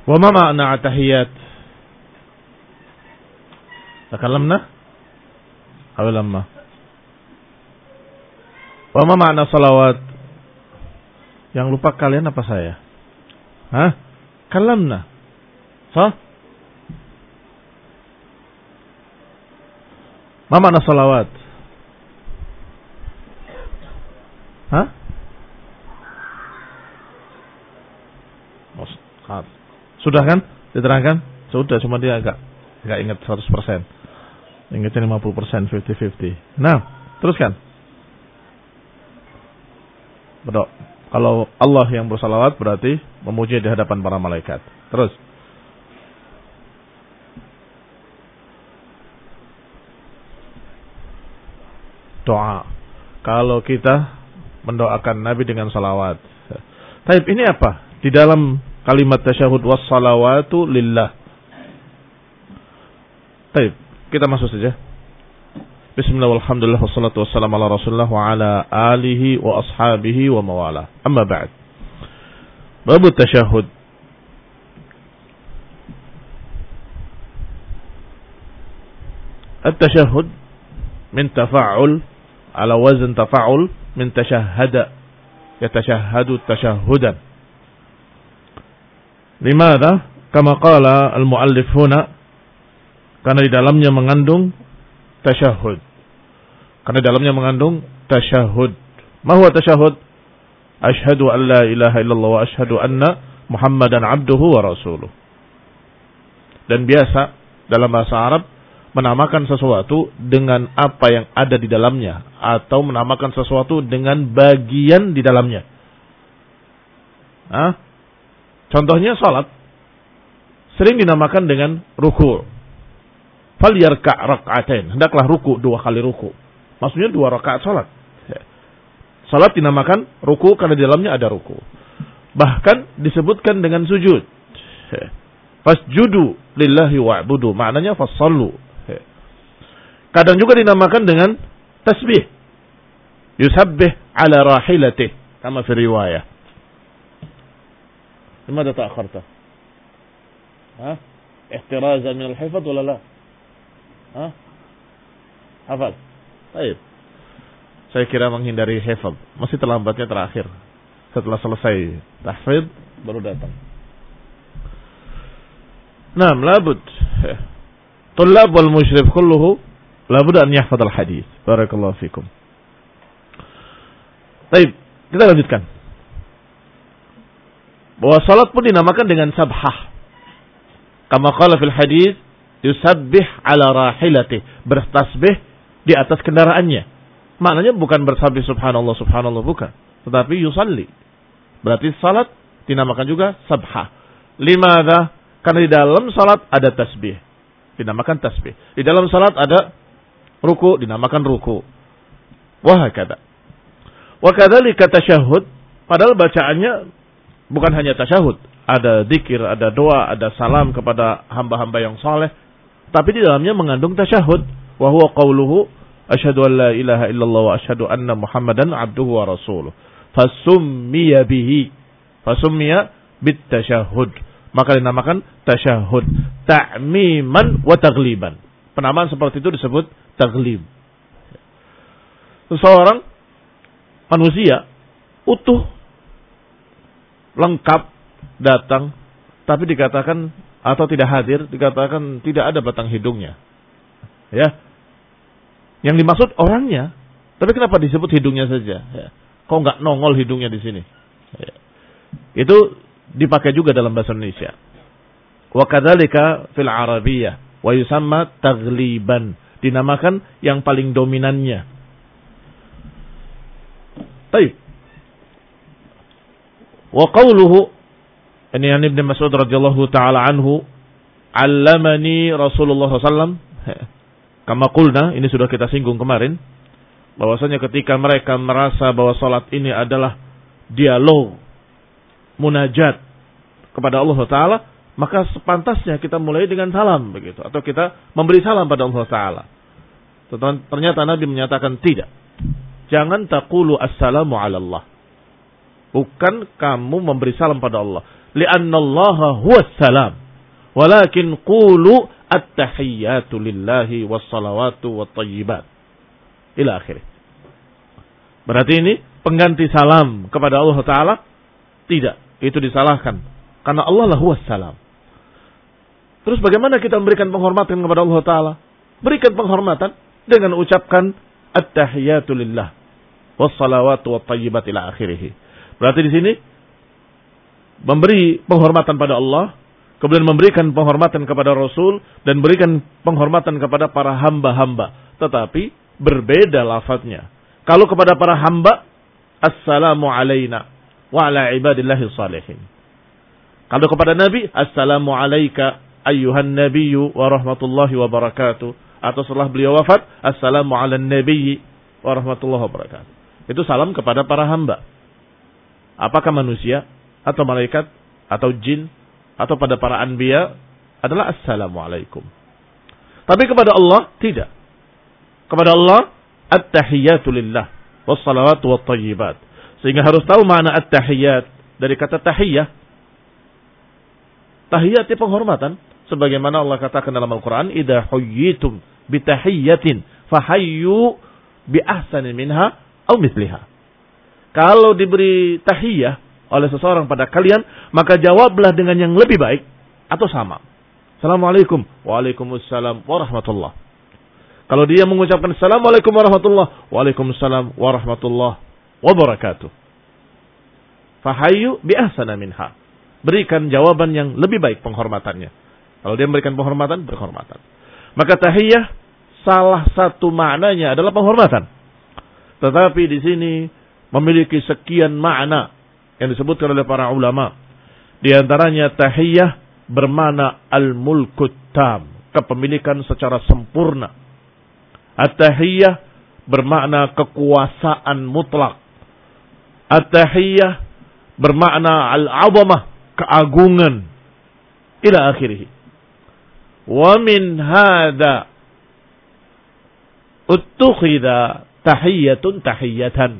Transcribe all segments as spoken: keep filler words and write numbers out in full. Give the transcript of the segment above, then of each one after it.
Wa ma ma'na at-tahiyat? Takallamna? Aw lamma? Wa ma ma'na salawat? Yang lupa kalian apa saya? Hah? Kalamna. Sah? Ma ma'na salawat? Hah? Sudah kan? Diterangkan? Sudah, cuma dia agak enggak ingat seratus persen. Ingatnya lima puluh persen, lima puluh lima puluh. Nah, teruskan. Betul. Kalau Allah yang bersalawat berarti memuji di hadapan para malaikat. Terus. Doa. Kalau kita mendoakan Nabi dengan salawat. Taib, ini apa? Di dalam kalimat tasyahud wassalawatu lillah. Taib, kita masuk saja. Bismillah walhamdulillah wassalatu wassalamu ala rasulullah wa ala alihi wa ashabihi wa mawala. Amma ba'd. Bab tasyahud. At-tasyahud min tafa'ul ala wazn tafa'ul min tashahhada yatashahhadu tashahudan. Limadha? Kama qala al-muallif huna, karena di dalamnya mengandung tasyahud. Karena di dalamnya mengandung tasyahud. Ma huwa tasyahud? Asyhadu an la ilaha illallah wa asyhadu anna Muhammadan abduhu wa rasuluh. Dan biasa dalam bahasa Arab menamakan sesuatu dengan apa yang ada di dalamnya, atau menamakan sesuatu dengan bagian di dalamnya. Hah? Contohnya salat sering dinamakan dengan ruku'. Falyarka' rak'atain, hendaklah ruku' dua kali ruku'. Maksudnya dua rakaat salat. Salat dinamakan ruku' karena di dalamnya ada ruku'. Bahkan disebutkan dengan sujud. Fasjudu lillahi wa'budu, maknanya fassallu. Kadang juga dinamakan dengan tasbih. Yusabbih ala rahilatih, kama fi riwayah. لماذا تأخرت؟ ها؟ احترازا من الحفظ ولا لا؟ ها؟ Hafal. Baik. Saya kira menghindari hifz. Masih terlambatnya terakhir. Setelah selesai tahfidz baru datang. Naam, labud. Tullab wal musyrif kulluhu labud an yahfaz al hadis. Barakallahu fikum. Baik, kita lanjutkan. Bahwa salat pun dinamakan dengan sabhah. Kama qala fil hadis, yusabbih ala rahilatih, bertasbih di atas kendaraannya. Maknanya bukan bersabih subhanallah subhanallah, bukan, tetapi yusalli. Berarti salat dinamakan juga sabhah. Limadha? Karena di dalam salat ada tasbih, dinamakan tasbih. Di dalam salat ada ruku, dinamakan ruku. Wa hakadha. Wa kadzalika tasyahhud, padahal bacaannya bukan hanya tasyahud, ada zikir, ada doa, ada salam kepada hamba-hamba yang saleh, tapi di dalamnya mengandung tasyahud. Wa huwa qauluhu asyhadu an la ilaha illallah wa asyhadu anna Muhammadan abduhu wa rasuluh. Fasummiya bihi, fasummiya bit tasyahud. Maka dinamakan tasyahud ta'miman wa taghliban. Penamaan seperti itu disebut taghlib. Seseorang manusia utuh lengkap datang, tapi dikatakan atau tidak hadir, dikatakan tidak ada batang hidungnya. Ya. Yang dimaksud orangnya, tapi kenapa disebut hidungnya saja? Ya. Kok nggak nongol hidungnya di sini? Ya. Itu dipakai juga dalam bahasa Indonesia. Wa kadzalika fil Arabiyyah wa yusamma taghliban, dinamakan yang paling dominannya. Baik. Wa qawluhu, ini an Ibnu Mas'ud radhiyallahu taala anhu, 'allamani Rasulullah sallallahu alaihi wasallam. Kama qulna, ini sudah kita singgung kemarin, bahwasanya ketika mereka merasa bahwa salat ini adalah dialog, munajat kepada Allah taala, maka sepantasnya kita mulai dengan salam begitu, atau kita memberi salam pada Allah taala. Ternyata Nabi menyatakan tidak. Jangan taqulu assalamu ala Allah. Bukan kamu memberi salam pada Allah. li'anna Allah huwas salam. Walakin qulu at-tahiyyatu lillahi was-salawatu wat-thayyibat. Ila akhirih. Berarti ini pengganti salam kepada Allah Ta'ala? Tidak. Itu disalahkan. Karena Allah lah huwas salam. Terus bagaimana kita memberikan penghormatan kepada Allah Ta'ala? Berikan penghormatan dengan ucapkan at-tahiyyatu lillah was-salawatu wat-thayyibat ila akhirih. Berarti di sini memberi penghormatan pada Allah, kemudian memberikan penghormatan kepada Rasul, dan berikan penghormatan kepada para hamba-hamba. Tetapi berbeda lafadznya. Kalau kepada para hamba, assalamu alaina wa ala ibadillahi salihin. Kalau kepada Nabi, assalamu alaika ayyuhan nabiyyu wa rahmatullahi wa barakatuh. Atau setelah beliau wafat, assalamu ala nabiyyi wa rahmatullahi wa barakatuh. Itu salam kepada para hamba. Apakah manusia, atau malaikat, atau jin, atau pada para anbiya, adalah assalamualaikum. Tapi kepada Allah, tidak. Kepada Allah, at-tahiyyatu lillah, wassalawatu wattayyibat. Sehingga harus tahu makna at-tahiyyat dari kata tahiyyah. Tahiyyat itu penghormatan. Sebagaimana Allah katakan dalam Al-Quran, idha huyyitum bitahiyyatin fahayyu bi ahsani minha au misliha. Kalau diberi tahiyyah oleh seseorang pada kalian, maka jawablah dengan yang lebih baik atau sama. Assalamualaikum. Waalaikumsalam warahmatullah. Kalau dia mengucapkan assalamualaikum warahmatullah, waalaikumsalam warahmatullah wabarakatuh. Fahayyu bi ahsana minha. Berikan jawaban yang lebih baik penghormatannya. Kalau dia memberikan penghormatan, berhormatan. Maka tahiyyah salah satu maknanya adalah penghormatan. Tetapi di sini memiliki sekian makna yang disebutkan oleh para ulama. Di antaranya tahiyyah bermakna al-mulkut tam, kepemilikan secara sempurna. At-tahiyyah bermakna kekuasaan mutlak. At-tahiyyah bermakna al-'azamah, keagungan. Ila akhirih. Wa min hadha uttukhidha tahiyyatun tahiyyatan.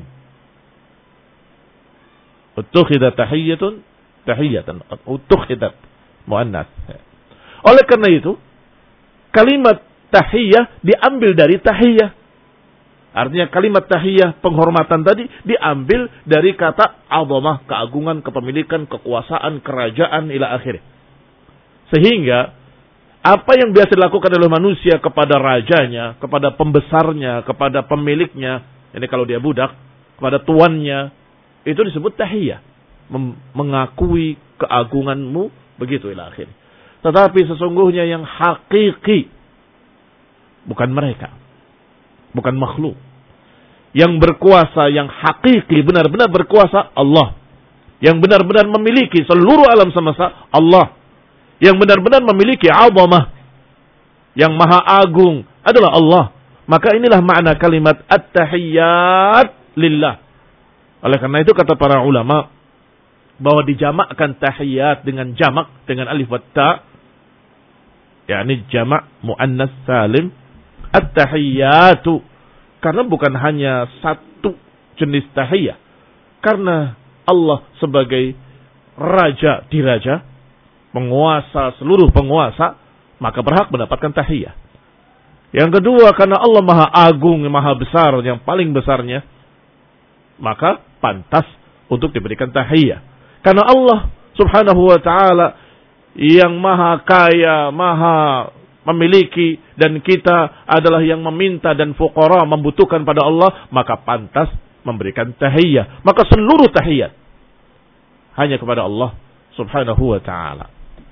Uttukhidha tahiyyatun tahiyyatan. Uttukhidat muannats. Oleh karena itu, kalimat tahiyyah diambil dari tahiyyah. Artinya kalimat tahiyyah, penghormatan tadi diambil dari kata azamah, keagungan, kepemilikan, kekuasaan, kerajaan ila akhirih. Sehingga apa yang biasa dilakukan oleh manusia kepada rajanya, kepada pembesarnya, kepada pemiliknya, ini kalau dia budak, kepada tuannya, itu disebut tahiyyah. Mengakui keagunganmu, begitu ila akhir. Tetapi sesungguhnya yang hakiki bukan mereka, bukan makhluk. Yang berkuasa, yang hakiki, benar-benar berkuasa Allah. Yang benar-benar memiliki seluruh alam semesta Allah. Yang benar-benar memiliki azamah, yang maha agung adalah Allah. Maka inilah makna kalimat at-tahiyyat lillah. Oleh karena itu kata para ulama bahwa dijamakkan tahiyyat dengan jamak dengan alif wa ta, yakni jamak muannas salim, at-tahiyyatu, karena bukan hanya satu jenis tahiyyah. Karena Allah sebagai raja diraja, penguasa seluruh penguasa, maka berhak mendapatkan tahiyyah. Yang kedua, karena Allah maha agung, maha besar, yang paling besarnya, maka pantas untuk diberikan tahiyyah. Karena Allah subhanahu wa ta'ala yang maha kaya, maha memiliki, dan kita adalah yang meminta dan fuqara, membutuhkan pada Allah, maka pantas memberikan tahiyyah. Maka seluruh tahiyyat hanya kepada Allah subhanahu wa ta'ala.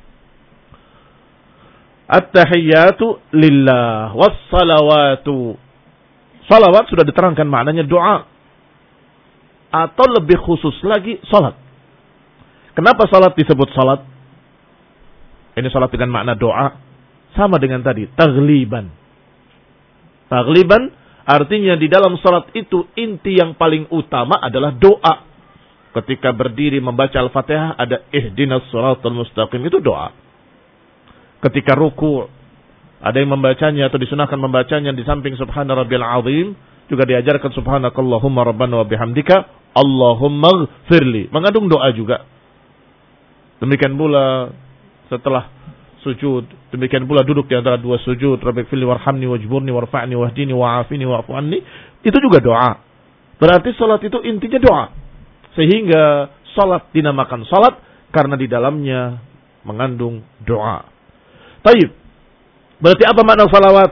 At-tahiyyatu lillah was-salawatu. Salawat sudah diterangkan maknanya doa. Atau lebih khusus lagi salat. Kenapa salat disebut salat? Ini salat dengan makna doa. Sama dengan tadi, tagliban. Tagliban artinya di dalam salat itu inti yang paling utama adalah doa. Ketika berdiri membaca Al-Fatihah ada ihdinas shiratal mustaqim, itu doa. Ketika ruku' ada yang membacanya atau disunahkan membacanya di samping subhana rabbiyal azim, juga diajarkan subhanakallahumma rabbana wa bihamdika Allahumma ighfirli, mengandung doa juga. Demikian pula setelah sujud, demikian pula duduk di antara dua sujud, Rabbighfirli warhamni wajburni warfa'ni wahdini wa'afini wa'fu anni, itu juga doa. Berarti salat itu intinya doa. Sehingga salat dinamakan salat karena di dalamnya mengandung doa. Taib. Berarti apa makna salawat?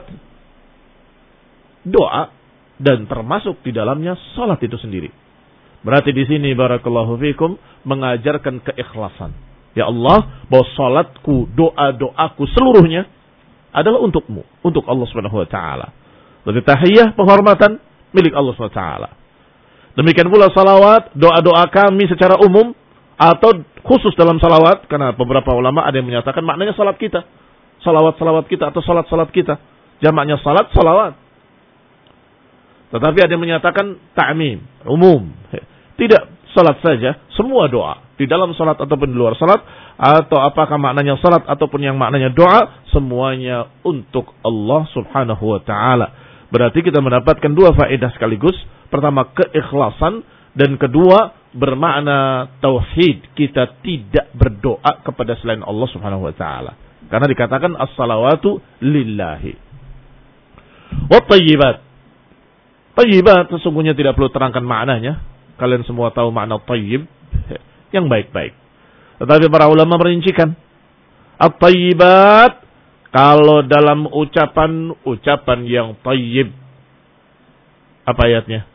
Doa dan termasuk di dalamnya salat itu sendiri. Berarti di sini barakallahu fikum mengajarkan keikhlasan. Ya Allah, bahwa salatku, doa-doaku seluruhnya adalah untukmu, untuk Allah Subhanahu wa taala. Berarti tahiyah penghormatan milik Allah Subhanahu wa taala. Demikian pula salawat, doa-doa kami secara umum atau khusus dalam salawat, karena beberapa ulama ada yang menyatakan maknanya salat kita. Salawat-salawat kita atau salat-salat kita. Jamaknya salat, salawat. Tetapi ada yang menyatakan ta'mim, umum. Tidak salat saja, semua doa. Di dalam salat ataupun di luar salat. Atau apakah maknanya salat ataupun yang maknanya doa. Semuanya untuk Allah subhanahu wa ta'ala. Berarti kita mendapatkan dua faedah sekaligus. Pertama, keikhlasan. Dan kedua, bermakna tauhid. Kita tidak berdoa kepada selain Allah subhanahu wa ta'ala. Karena dikatakan as-salawatu lillahi. Wa tayyibat. Tayyibat sesungguhnya tidak perlu terangkan maknanya. Kalian semua tahu makna tayyib. Yang baik-baik. Tetapi para ulama merincikan. At-tayyibat. Kalau dalam ucapan, ucapan yang tayyib. Apa ayatnya?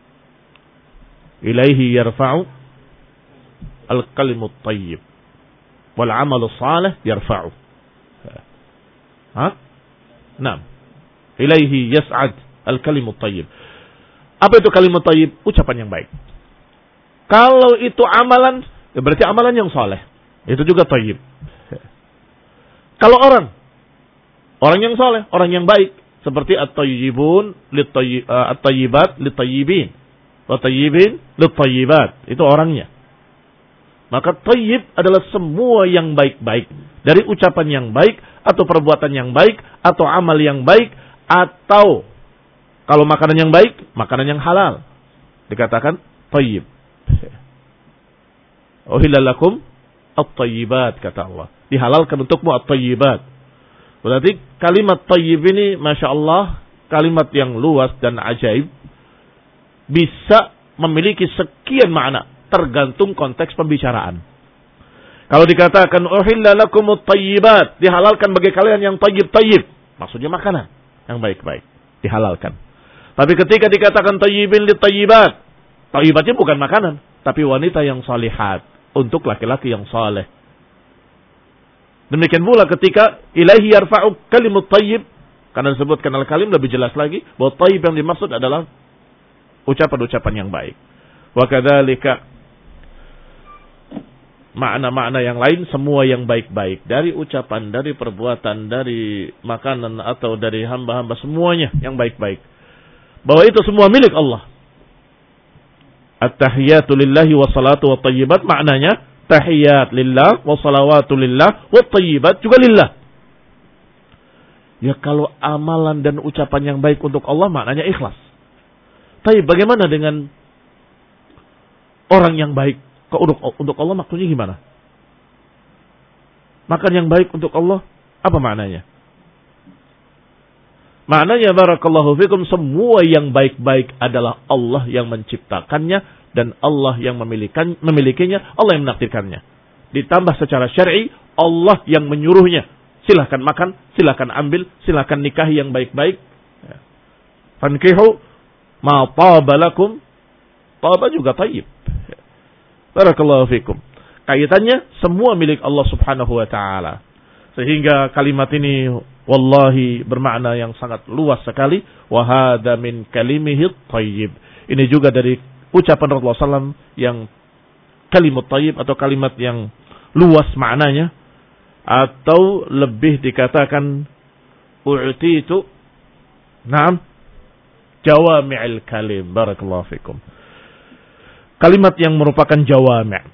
Ilaihi yarfa'u al-kalimut tayyib. Wal amalu salih yarfa'u. Ha? Naam. Ilaihi yas'ad al-kalimut tayyib. Apa itu kalimat tayyib? Ucapan yang baik. Kalau itu amalan, ya berarti amalan yang saleh. Itu juga tayyib. Kalau orang, orang yang saleh, orang yang baik, seperti at-tayyibun at-tayyibat lit-tayyibin, wa tayyibin lit-tayyibat. Itu orangnya. Maka tayyib adalah semua yang baik-baik. Dari ucapan yang baik, atau perbuatan yang baik, atau amal yang baik, atau kalau makanan yang baik, makanan yang halal. Dikatakan tayyib. Uhilla lakum at-tayyibat, kata Allah. Dihalalkan untukmu at-tayyibat. Berarti kalimat tayyib ini, Masya Allah, kalimat yang luas dan ajaib. Bisa memiliki sekian makna. Tergantung konteks pembicaraan. Kalau dikatakan uhilla lakum at-tayyibat, dihalalkan bagi kalian yang tayyib-tayyib. Maksudnya makanan yang baik-baik. Dihalalkan. Tapi ketika dikatakan tayyibin li tayyibat, tayyibatnya bukan makanan, tapi wanita yang salihat untuk laki-laki yang saleh. Demikian pula ketika ilaihi yarfa'u kalimut tayyib, karena disebutkan al-kalim lebih jelas lagi bahwa tayyib yang dimaksud adalah ucapan-ucapan yang baik. Wa kadzalika makna-makna yang lain semua yang baik-baik, dari ucapan, dari perbuatan, dari makanan atau dari hamba-hamba, semuanya yang baik-baik. Bahwa itu semua milik Allah. At-tahiyatu lillahi wa salatu wa tayyibat, maknanya tahiyat lillah wa salawatu lillah wa tayyibat juga lillah. Ya kalau amalan dan ucapan yang baik untuk Allah maknanya ikhlas. Tapi bagaimana dengan orang yang baik? Kok untuk, untuk Allah maksudnya gimana? Makan yang baik untuk Allah apa maknanya? Maknanya barakallahu fikum, semua yang baik-baik adalah Allah yang menciptakannya dan Allah yang memilikan, memilikinya, Allah yang menakdirkannya. Ditambah secara syar'i, Allah yang menyuruhnya. Silahkan makan, silahkan ambil, silahkan nikahi yang baik-baik. Fankihu ma taba lakum. Taba juga tayyib. Barakallahu fikum. Kaitannya semua milik Allah subhanahu wa ta'ala. Sehingga kalimat ini wallahi bermakna yang sangat luas sekali. Wa hadza min kalimihi thayyib. Ini juga dari ucapan Rasulullah sallallahu alaihi wasallam yang kalimat thayyib atau kalimat yang luas maknanya, atau lebih dikatakan u'titu na'am jawami'il kalim. Barakallahu fikum. Kalimat yang merupakan jawami'.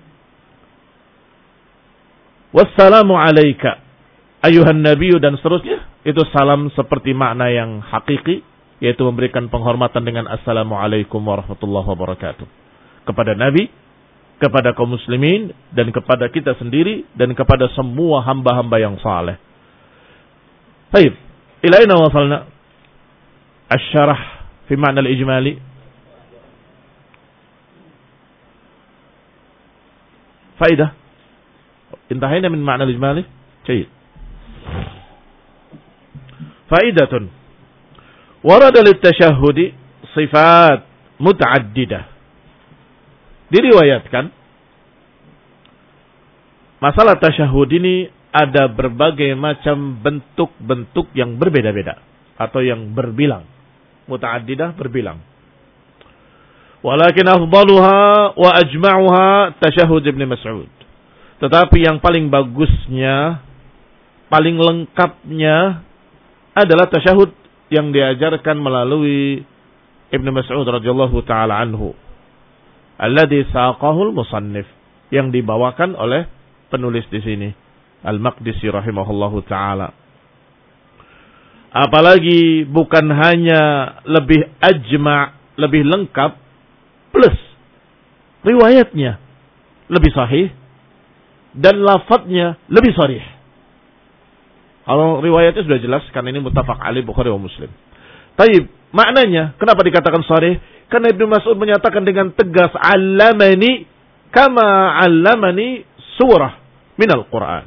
Wassalamu alaika ayuhan nabiyyu dan seterusnya. Itu salam seperti makna yang hakiki, yaitu memberikan penghormatan dengan assalamualaikum warahmatullahi wabarakatuh kepada Nabi. kepada kaum muslimin dan kepada kita sendiri dan kepada semua hamba-hamba yang saleh. Baik, ila aina wasalna? Asy-syarah fi ma'na al-ijmali. Faidah. Intahayna min ma'na al-ijmali. Baik. Faidatun. Warada lit-tashahhudi sifat muta'addidah. Diriwayatkan masalah tasyahud ini ada berbagai macam bentuk-bentuk yang berbeda-beda atau yang berbilang. Muta'addidah berbilang. Walakin afdaluha wa ajma'uha tasyahud Ibnu Mas'ud. Tetapi yang paling bagusnya, paling lengkapnya adalah tasyahud yang diajarkan melalui Ibnu Mas'ud radhiyallahu taala anhu. Alladhi saqahul musannif, yang dibawakan oleh penulis di sini, Al-Maqdisi rahimahullahu taala. Apalagi bukan hanya lebih ajma', lebih lengkap, plus riwayatnya lebih sahih dan lafadznya lebih sharih. Kalau riwayatnya sudah jelas karena ini muttafaq alaih Bukhari wa Muslim. Taib, maknanya kenapa dikatakan sharih? Karena Ibnu Mas'ud menyatakan dengan tegas, "Allamani kama 'allamani surah minal Qur'an."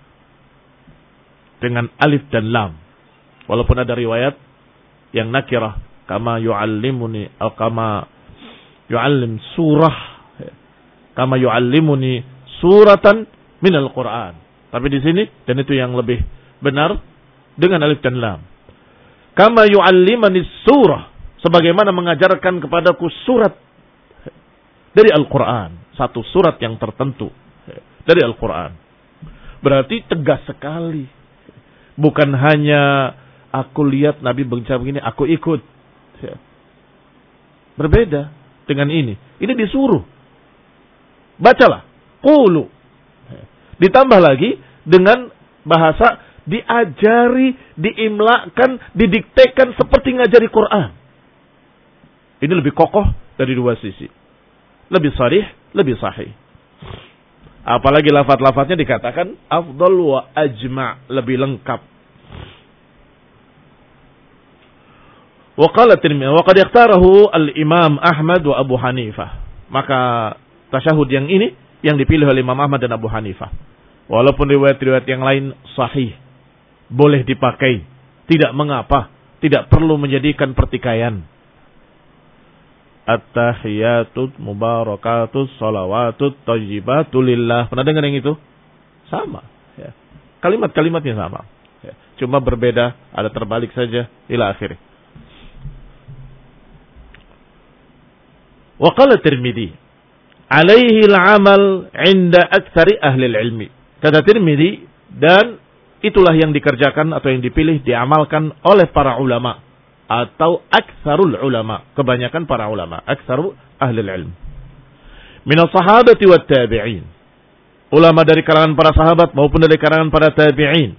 Dengan alif dan lam. Walaupun ada riwayat yang nakirah, kama yu'allimuni atau kama yu'allim surah, kama yu'allimuni suratan minal Qur'an. Tapi di sini, dan itu yang lebih benar, dengan alif dan lam. Kama yu'allimani surah, sebagaimana mengajarkan kepadaku surat dari Al-Quran. Satu surat yang tertentu dari Al-Quran. Berarti tegas sekali. Bukan hanya aku lihat Nabi berbicara begini, aku ikut. Berbeda dengan ini. Ini disuruh. Bacalah. Qulu. Ditambah lagi dengan bahasa diajari, diimlakan, didiktekan seperti ngajari Quran. Ini lebih kokoh dari dua sisi. Lebih sharih, lebih sahih. Apalagi lafaz-lafaznya dikatakan afdal wa ajma', lebih lengkap. Wa qala Tirmidzi wa qad ikhtarahu al-Imam Ahmad wa Abu Hanifah. Maka tasyahud yang ini yang dipilih oleh Imam Ahmad dan Abu Hanifah. Walaupun riwayat-riwayat yang lain sahih, boleh dipakai, tidak mengapa, tidak perlu menjadikan pertikaian. At-tahiyatut mubarakatut salawatut thayyibatu lillah. Pernah dengar yang itu? Sama. Ya. Kalimat-kalimatnya sama. Ya. Cuma berbeda, ada terbalik saja. Ila akhir. Wa qala Tirmidzi, alaihi al-amal 'inda aktsari ahli al-ilmi. Kata Tirmidzi, dan itulah yang dikerjakan atau yang dipilih, diamalkan oleh para ulama. Atau aktsarul ulama, kebanyakan para ulama, aktsaru ahli ilm. Min as-sahabati wat tabi'in. Ulama dari kalangan para sahabat maupun dari kalangan para tabi'in.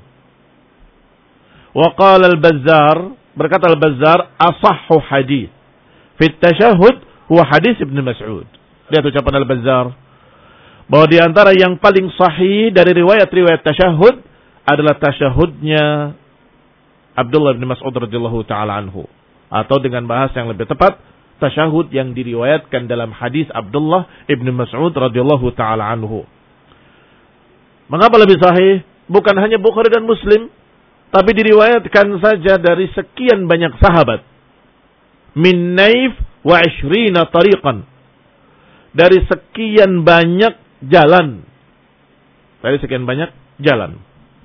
Wa qala al-Bazzar, berkata al-Bazzar, asahhu hadits fi at-tashahhud huwa hadis Ibnu Mas'ud. Lihat ucapan al-Bazzar bahwa di antara yang paling sahih dari riwayat-riwayat tasyahud adalah tasyahudnya Abdullah bin Mas'ud radhiyallahu taala anhu, atau dengan bahasa yang lebih tepat, tasyahud yang diriwayatkan dalam hadis Abdullah bin Mas'ud radhiyallahu taala anhu. Mengapa lebih sahih? Bukan hanya Bukhari dan Muslim, tapi diriwayatkan saja dari sekian banyak sahabat. Min naif wa ishrina tariqan. Dari sekian banyak jalan. Dari sekian banyak jalan.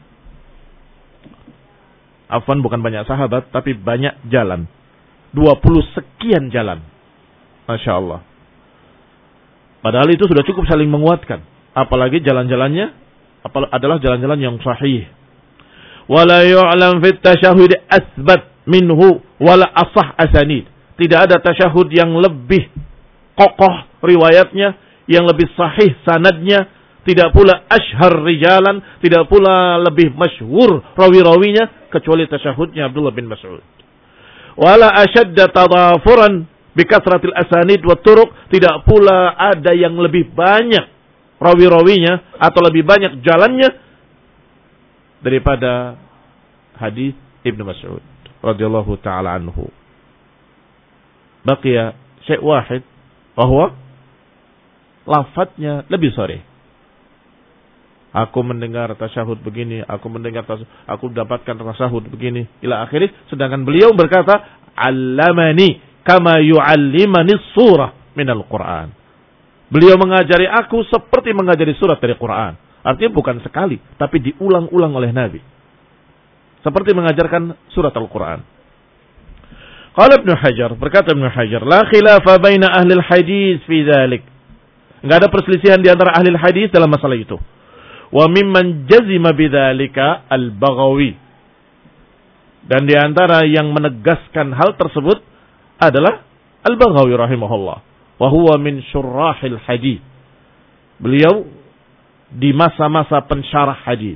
Afwan, bukan banyak sahabat, tapi banyak jalan. dua puluh sekian jalan. Masya Allah. Padahal itu sudah cukup saling menguatkan. Apalagi jalan-jalannya adalah jalan-jalan yang sahih. Wala yu'lam fit tasyahud asbat minhu wala asah asanid. Tidak ada tasyahud yang lebih kokoh riwayatnya, yang lebih sahih sanadnya, tidak pula ashhar rijalan, tidak pula lebih masyhur rawi-rawinya kecuali tasyahudnya Abdullah bin Mas'ud. Wala ashadda tadafuran bikasratil asanid wa turuq, tidak pula ada yang lebih banyak rawi-rawinya atau lebih banyak jalannya daripada hadis Ibnu Mas'ud radhiyallahu taala anhu. Baqiya syai' wahid bahwa lafadznya lebih sharih. Aku mendengar tasyahud begini, aku mendengar tasyahud, aku dapatkan tasyahud begini, ila akhirih. Sedangkan beliau berkata, "Allamani kama yu'allimani surah minal Qur'an." Beliau mengajari aku seperti mengajari surat dari Quran. Artinya bukan sekali, tapi diulang-ulang oleh Nabi. Seperti mengajarkan surat Al-Quran. Qala Ibnu Hajar, berkata Ibnu Hajar, la khilafa baina ahli hadis fi dzalik. Enggak ada perselisihan di antara ahli hadis dalam masalah itu. Wa mimman jazima bidzalika Al-Baghawi. Dan di antara yang menegaskan hal tersebut adalah Al-Baghawi rahimahullah. Wa huwa min syurrahil hadis. Beliau di masa-masa pensyarah hadis.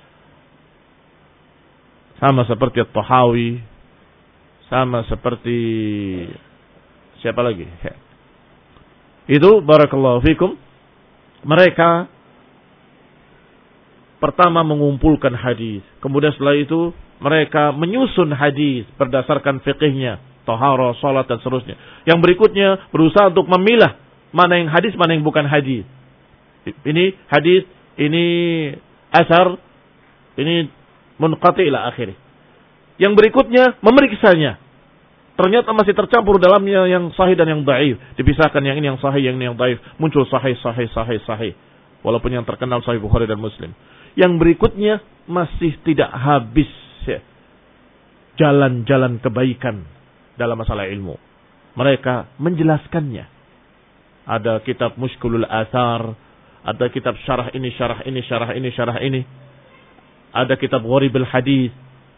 Sama seperti At-Tahawi, sama seperti siapa lagi? Itu barakallahu fikum. Mereka pertama mengumpulkan hadis, kemudian setelah itu mereka menyusun hadis berdasarkan fikihnya, taharah, salat dan seterusnya. Yang berikutnya berusaha untuk memilah mana yang hadis, mana yang bukan hadis. Ini hadis, ini asar, ini munqati ila akhirih. Yang berikutnya memeriksanya. Ternyata masih tercampur dalamnya yang sahih dan yang dhaif. Dipisahkan yang ini yang sahih, yang ini yang dhaif. Muncul sahih, sahih, sahih, sahih. Walaupun yang terkenal sahih Bukhari dan Muslim. Yang berikutnya masih tidak habis ya, jalan-jalan kebaikan dalam masalah ilmu. Mereka menjelaskannya. Ada kitab Mushkulul Athar, ada kitab syarah ini, syarah ini, syarah ini, syarah ini. Ada kitab Gharibul Hadis.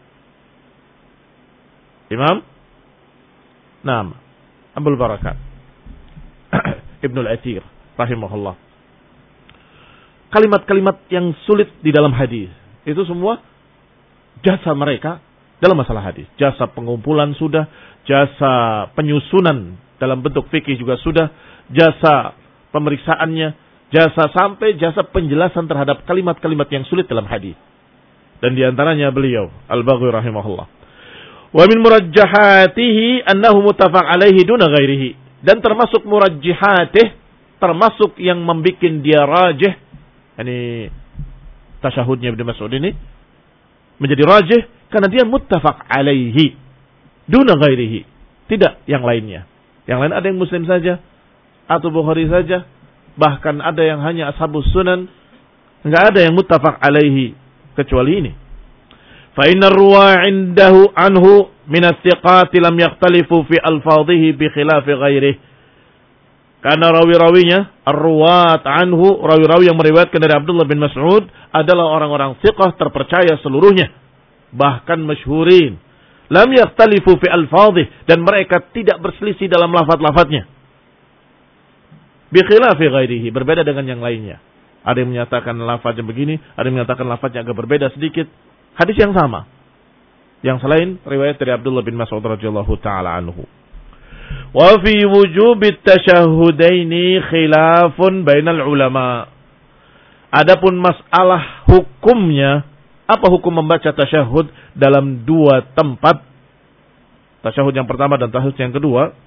Imam Naam Abdul Barakat Ibnu Al-Athir rahimahullah. Kalimat-kalimat yang sulit di dalam hadis itu semua jasa mereka dalam masalah hadis. Jasa pengumpulan sudah, jasa penyusunan dalam bentuk fikih juga sudah, jasa pemeriksaannya, jasa sampai jasa penjelasan terhadap kalimat-kalimat yang sulit dalam hadis. Dan diantaranya beliau Al-Baghawi rahimahullah. Wa min murajjahatihi annahu muttafaq alaihi duna ghairihi. Dan termasuk murajjihatih, termasuk yang membuat dia rajih, yani tasyahudnya Ibnu Mas'ud ini menjadi rajih karena dia muttafaq alaihi duna ghairihi, tidak yang lainnya. Yang lain ada yang Muslim saja atau Bukhari saja, bahkan ada yang hanya ashabus sunan, enggak ada yang muttafaq alaihi kecuali ini. Fa inna ruwa 'indahu anhu min ats-thiqat lam yakhtalifu fi alfadhihi bi khilafi ghairihi. Karena rawi-rawinya ar-ruwat anhu, rawi-rawi yang meriwayatkan dari Abdullah bin Mas'ud adalah orang-orang thiqah terpercaya seluruhnya, bahkan masyhurin. Lam yakhtalifu fi alfadhihi, dan mereka tidak berselisih dalam lafaz-lafaznya. Bi khilafi ghairihi, berbeda dengan yang lainnya. Ada yang menyatakan lafaznya begini, ada yang menyatakan lafaznya agak berbeda sedikit. Hadis yang sama. Yang selain riwayat dari Abdullah bin Mas'ud radhiyallahu taala anhu. Wa fi wujubit tasyahhudaini khilafun bainal ulama. Adapun masalah hukumnya, apa hukum membaca tasyahud dalam dua tempat? Tasyahud yang pertama dan tasyahud yang kedua.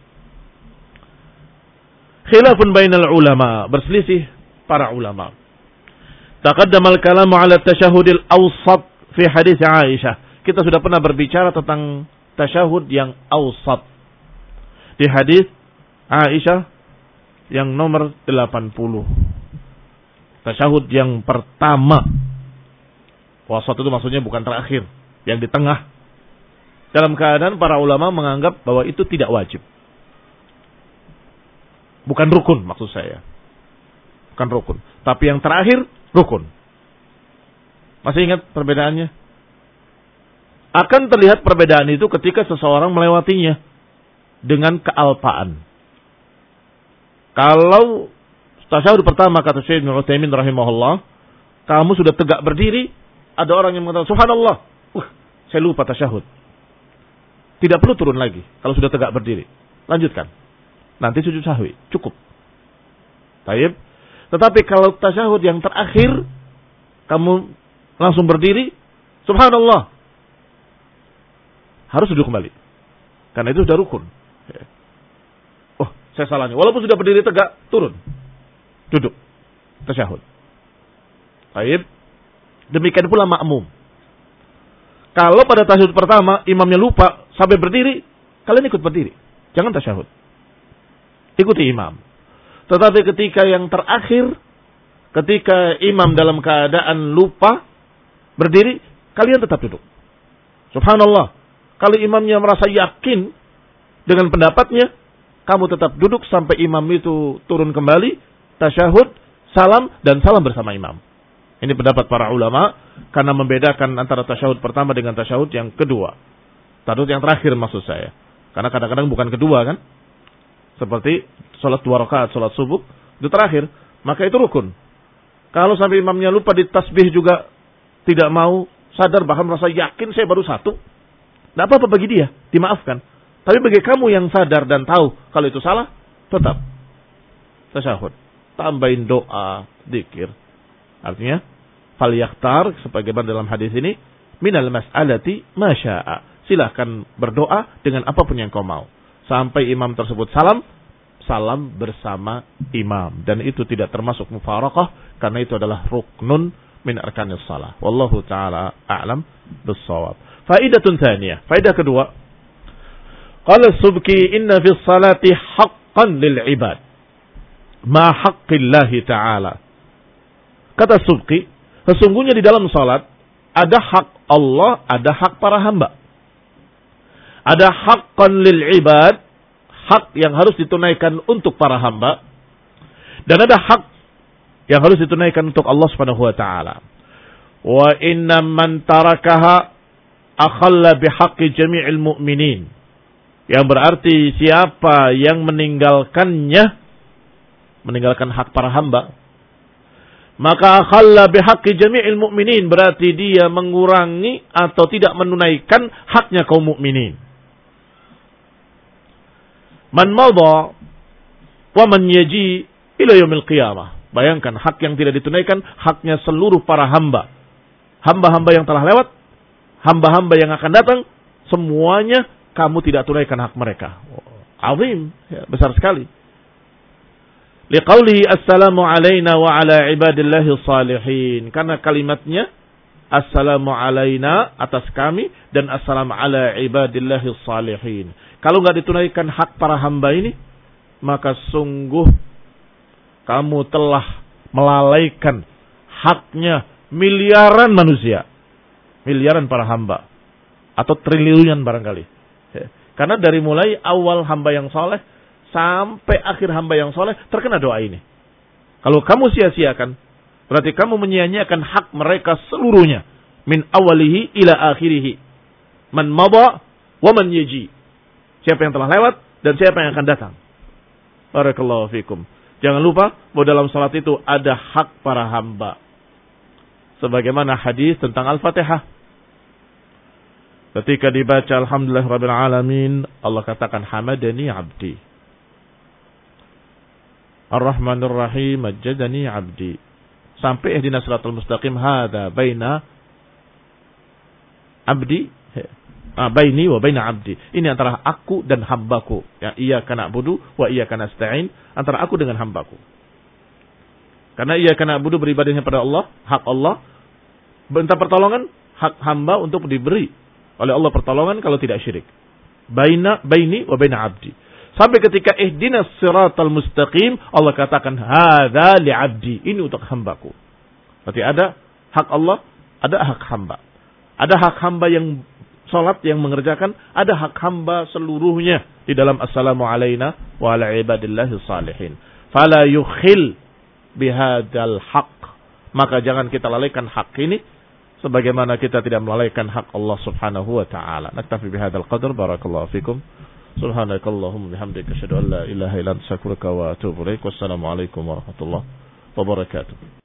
Khilafun bainal ulama, berselisih para ulama. Taqaddama al-kalamu 'ala at-tasyahhudil awsat fi hadis Aisyah. Kita sudah pernah berbicara tentang tasyahud yang awsat di hadis Aisyah yang nomor delapan puluh. Tasyahud yang pertama. Wasat itu maksudnya bukan terakhir, yang di tengah. Dalam keadaan para ulama menganggap bahwa itu tidak wajib. Bukan rukun maksud saya. Bukan rukun. Tapi yang terakhir rukun. Masih ingat perbedaannya? Akan terlihat perbedaan itu ketika seseorang melewatinya dengan kealpaan. Kalau tasyahud pertama kata Syekh Ibnu Utsaimin rahimahullah, kamu sudah tegak berdiri, ada orang yang mengatakan subhanallah, uh, saya lupa tasyahud. Tidak perlu turun lagi kalau sudah tegak berdiri. Lanjutkan. nanti sujud sahwi, cukup. Taib. Tetapi kalau tasyahud yang terakhir, kamu langsung berdiri, subhanallah, harus duduk kembali. Karena itu sudah rukun. Oh, saya salahnya. Walaupun sudah berdiri tegak, turun. Duduk. Tasyahud. Taib. Demikian pula makmum. Kalau pada tasyahud pertama, imamnya lupa sampai berdiri, kalian ikut berdiri. Jangan tasyahud. Ikuti imam. Tetapi ketika yang terakhir, ketika imam dalam keadaan lupa berdiri, kalian tetap duduk. Subhanallah. Kalau imamnya merasa yakin dengan pendapatnya, kamu tetap duduk sampai imam itu turun kembali, tasyahud, salam, dan salam bersama imam. Ini pendapat para ulama, karena membedakan antara tasyahud pertama dengan tasyahud yang kedua. Tasyahud yang terakhir maksud saya. Karena kadang-kadang bukan kedua kan. Seperti sholat dua rakaat, sholat subuh, itu terakhir. Maka itu rukun. Kalau sampai imamnya lupa di tasbih juga tidak mau, sadar bahkan merasa yakin saya baru satu. Tidak apa-apa bagi dia, dimaafkan. Tapi bagi kamu yang sadar dan tahu kalau itu salah, tetap tasyahud. Tambahin doa, zikir. Artinya, falyakhtar, sebagaimana dalam hadis ini, minal mas'alati ma syaa. Silahkan berdoa dengan apapun yang kau mau. Sampai imam tersebut salam, salam bersama imam. Dan itu tidak termasuk mufaraqah, karena itu adalah ruknun min arkanis salah. Wallahu ta'ala a'lam bis-shawab. Faidatun tsaniyah. Faidah kedua. Qala Subki inna fi salati haqqan lil ibad. Ma haqqillahi ta'ala. Kata Subki, sesungguhnya di dalam salat ada hak Allah, ada hak para hamba. Ada haqqan lil ibad, hak yang harus ditunaikan untuk para hamba, dan ada hak yang harus ditunaikan untuk Allah Subhanahu wa taala. Wa inna man tarakaha akhalla bihaqqi jami'il mu'minin. Yang berarti siapa yang meninggalkannya, meninggalkan hak para hamba, maka akhalla bihaqqi jami'il mu'minin, berarti dia mengurangi atau tidak menunaikan haknya kaum mukminin. Man madha wa man yaji ila yaumil qiyamah. Bayangkan hak yang tidak ditunaikan, haknya seluruh para hamba. Hamba-hamba yang telah lewat, hamba-hamba yang akan datang, semuanya kamu tidak tunaikan hak mereka. Azim, ya, besar sekali. Liqaulihi assalamu alaina wa ala ibadillahi salihin. Karena kalimatnya assalamu alaina atas kami dan assalamu ala ibadillahi salihin. Kalau enggak ditunaikan hak para hamba ini, maka sungguh kamu telah melalaikan haknya miliaran manusia. Miliaran para hamba. Atau triliunan barangkali. Karena dari mulai awal hamba yang soleh sampai akhir hamba yang soleh terkena doa ini. Kalau kamu sia-siakan, berarti kamu menyia-nyiakan hak mereka seluruhnya. Min awalihi ila akhirihi. Man mada wa man yaji. Siapa yang telah lewat dan siapa yang akan datang. Barakallahu fikum. Jangan lupa bahwa dalam salat itu ada hak para hamba. Sebagaimana hadis tentang Al-Fatihah. Ketika dibaca Alhamdulillah Rabbil Alamin, Allah katakan hamadani abdi. Ar-Rahmanir Rahim majjadani abdi. Sampai ihdinas siratal mustaqim hadza baina abdi baini wa baina abdi. Ini antara aku dan hambaku. Ya, iyyaka na'budu wa iyyaka nasta'in, antara aku dengan hambaku. Karena iyyaka na'budu beribadahnya pada Allah, hak Allah. Minta pertolongan, hak hamba untuk diberi oleh Allah pertolongan kalau tidak syirik. Baina baini wa baina abdi. Sampai ketika ihdinas siratal mustaqim, Allah katakan hadza li abdi. Ini untuk hambaku. Berarti ada hak Allah, ada hak hamba. Ada hak hamba yang salat yang mengerjakan, ada hak hamba seluruhnya di dalam assalamu alaina wa ala ibadillahi salihin. Fala yukhil bihadzal haq. Maka jangan kita lalaikan hak ini sebagaimana kita tidak melalaikan hak Allah Subhanahu wa taala. Naktafi bihadzal qadar. Barakallahu fikum. Subhanakallahumma bihamdika asyhadu an la ilaha illa anta astaghfiruka wa atubu ilaik. Wassalamu alaikum warahmatullahi wabarakatuh.